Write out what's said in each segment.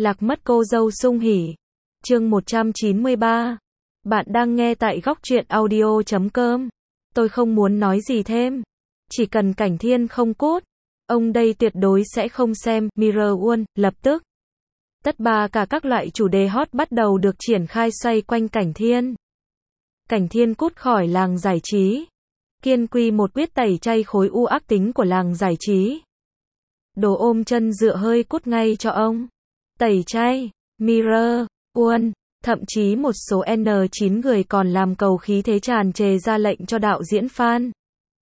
Lạc mất cô dâu sung hỉ. Chương 193. Bạn đang nghe tại góc truyện audio.com. Tôi không muốn nói gì thêm. Chỉ cần Cảnh Thiên không cút, ông đây tuyệt đối sẽ không xem. Mirror World, lập tức. Tất cả các loại chủ đề hot bắt đầu được triển khai xoay quanh Cảnh Thiên. Cảnh Thiên cút khỏi làng giải trí. Kiên Quy một quyết tẩy chay khối u ác tính của làng giải trí. Đồ ôm chân dựa hơi cút ngay cho ông. Tẩy chay, Mirror World, thậm chí một số N9 người còn làm cầu khí thế tràn trề ra lệnh cho đạo diễn Phan.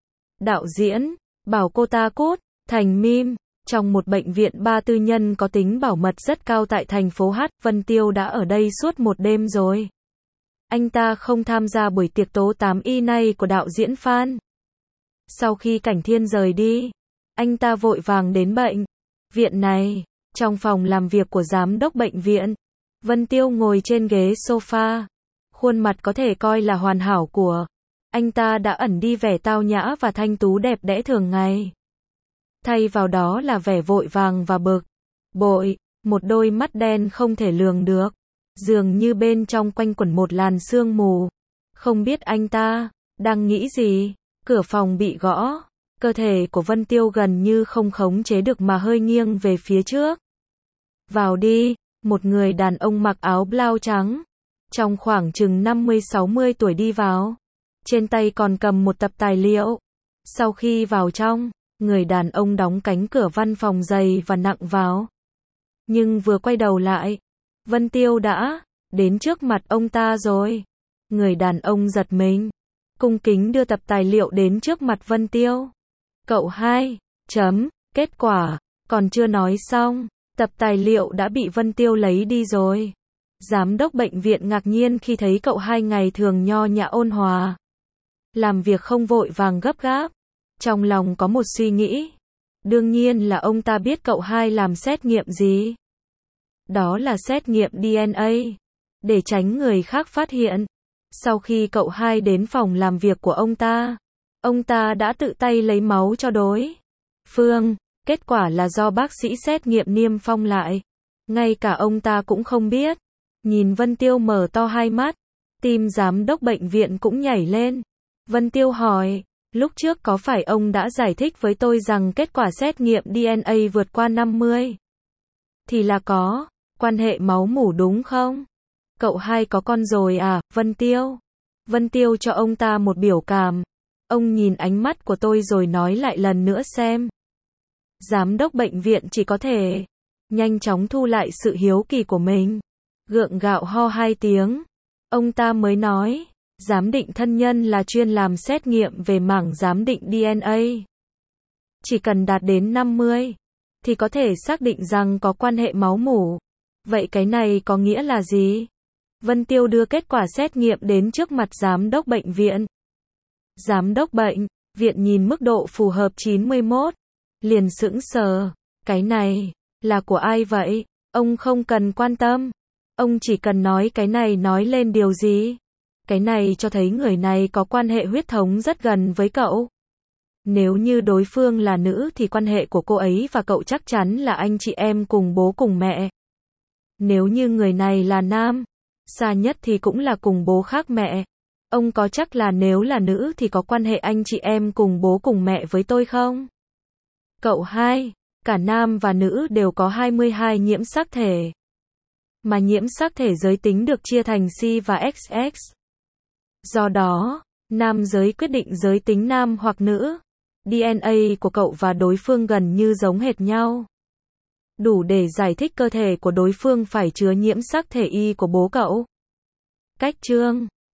Đạo diễn, bảo cô ta cút, thành meme. Trong một bệnh viện ba tư nhân có tính bảo mật rất cao tại thành phố H, Vân Tiêu đã ở đây suốt một đêm rồi. Anh ta không tham gia buổi tiệc tố 8Y này của đạo diễn Phan. Sau khi Cảnh Thiên rời đi, anh ta vội vàng đến bệnh viện này. Trong phòng làm việc của giám đốc bệnh viện, Vân Tiêu ngồi trên ghế sofa. Khuôn mặt có thể coi là hoàn hảo của anh ta đã ẩn đi vẻ tao nhã và thanh tú đẹp đẽ thường ngày. Thay vào đó là vẻ vội vàng và bực bội, một đôi mắt đen không thể lường được, dường như bên trong quanh quẩn một làn sương mù. Không biết anh ta đang nghĩ gì. Cửa phòng bị gõ, cơ thể của Vân Tiêu gần như không khống chế được mà hơi nghiêng về phía trước. Vào đi, một người đàn ông mặc áo blau trắng, trong khoảng chừng 50-60 tuổi đi vào. Trên tay còn cầm một tập tài liệu. Sau khi vào trong, người đàn ông đóng cánh cửa văn phòng dày và nặng vào. Nhưng vừa quay đầu lại, Vân Tiêu đã đến trước mặt ông ta rồi. Người đàn ông giật mình, cung kính đưa tập tài liệu đến trước mặt Vân Tiêu. Cậu hai, kết quả, còn chưa nói xong, tập tài liệu đã bị Vân Tiêu lấy đi rồi. Giám đốc bệnh viện ngạc nhiên khi thấy cậu hai ngày thường nho nhã ôn hòa, làm việc không vội vàng gấp gáp. Trong lòng có một suy nghĩ. Đương nhiên là ông ta biết cậu hai làm xét nghiệm gì. Đó là xét nghiệm DNA, để tránh người khác phát hiện. Sau khi cậu hai đến phòng làm việc của ông ta đã tự tay lấy máu cho đối phương. Kết quả là do bác sĩ xét nghiệm niêm phong lại. Ngay cả ông ta cũng không biết. Nhìn Vân Tiêu mở to hai mắt, tim giám đốc bệnh viện cũng nhảy lên. Vân Tiêu hỏi, lúc trước có phải ông đã giải thích với tôi rằng kết quả xét nghiệm DNA vượt qua 50? Thì là có quan hệ máu mủ đúng không? Cậu hai có con rồi à, Vân Tiêu? Vân Tiêu cho ông ta một biểu cảm. Ông nhìn ánh mắt của tôi rồi nói lại lần nữa xem. Giám đốc bệnh viện chỉ có thể nhanh chóng thu lại sự hiếu kỳ của mình. Gượng gạo ho hai tiếng. Ông ta mới nói, giám định thân nhân là chuyên làm xét nghiệm về mảng giám định DNA. Chỉ cần đạt đến 50, thì có thể xác định rằng có quan hệ máu mủ. Vậy cái này có nghĩa là gì? Vân Tiêu đưa kết quả xét nghiệm đến trước mặt giám đốc bệnh viện. Giám đốc bệnh viện nhìn mức độ phù hợp 91. Liền sững sờ. Cái này là của ai vậy? Ông không cần quan tâm. Ông chỉ cần nói cái này nói lên điều gì? Cái này cho thấy người này có quan hệ huyết thống rất gần với cậu. Nếu như đối phương là nữ thì quan hệ của cô ấy và cậu chắc chắn là anh chị em cùng bố cùng mẹ. Nếu như người này là nam, xa nhất thì cũng là cùng bố khác mẹ. Ông có chắc là nếu là nữ thì có quan hệ anh chị em cùng bố cùng mẹ với tôi không? Cậu hai, cả nam và nữ đều có 22 nhiễm sắc thể. Mà nhiễm sắc thể giới tính được chia thành C và XX. Do đó, nam giới quyết định giới tính nam hoặc nữ. DNA của cậu và đối phương gần như giống hệt nhau. Đủ để giải thích cơ thể của đối phương phải chứa nhiễm sắc thể Y của bố cậu. Cách chương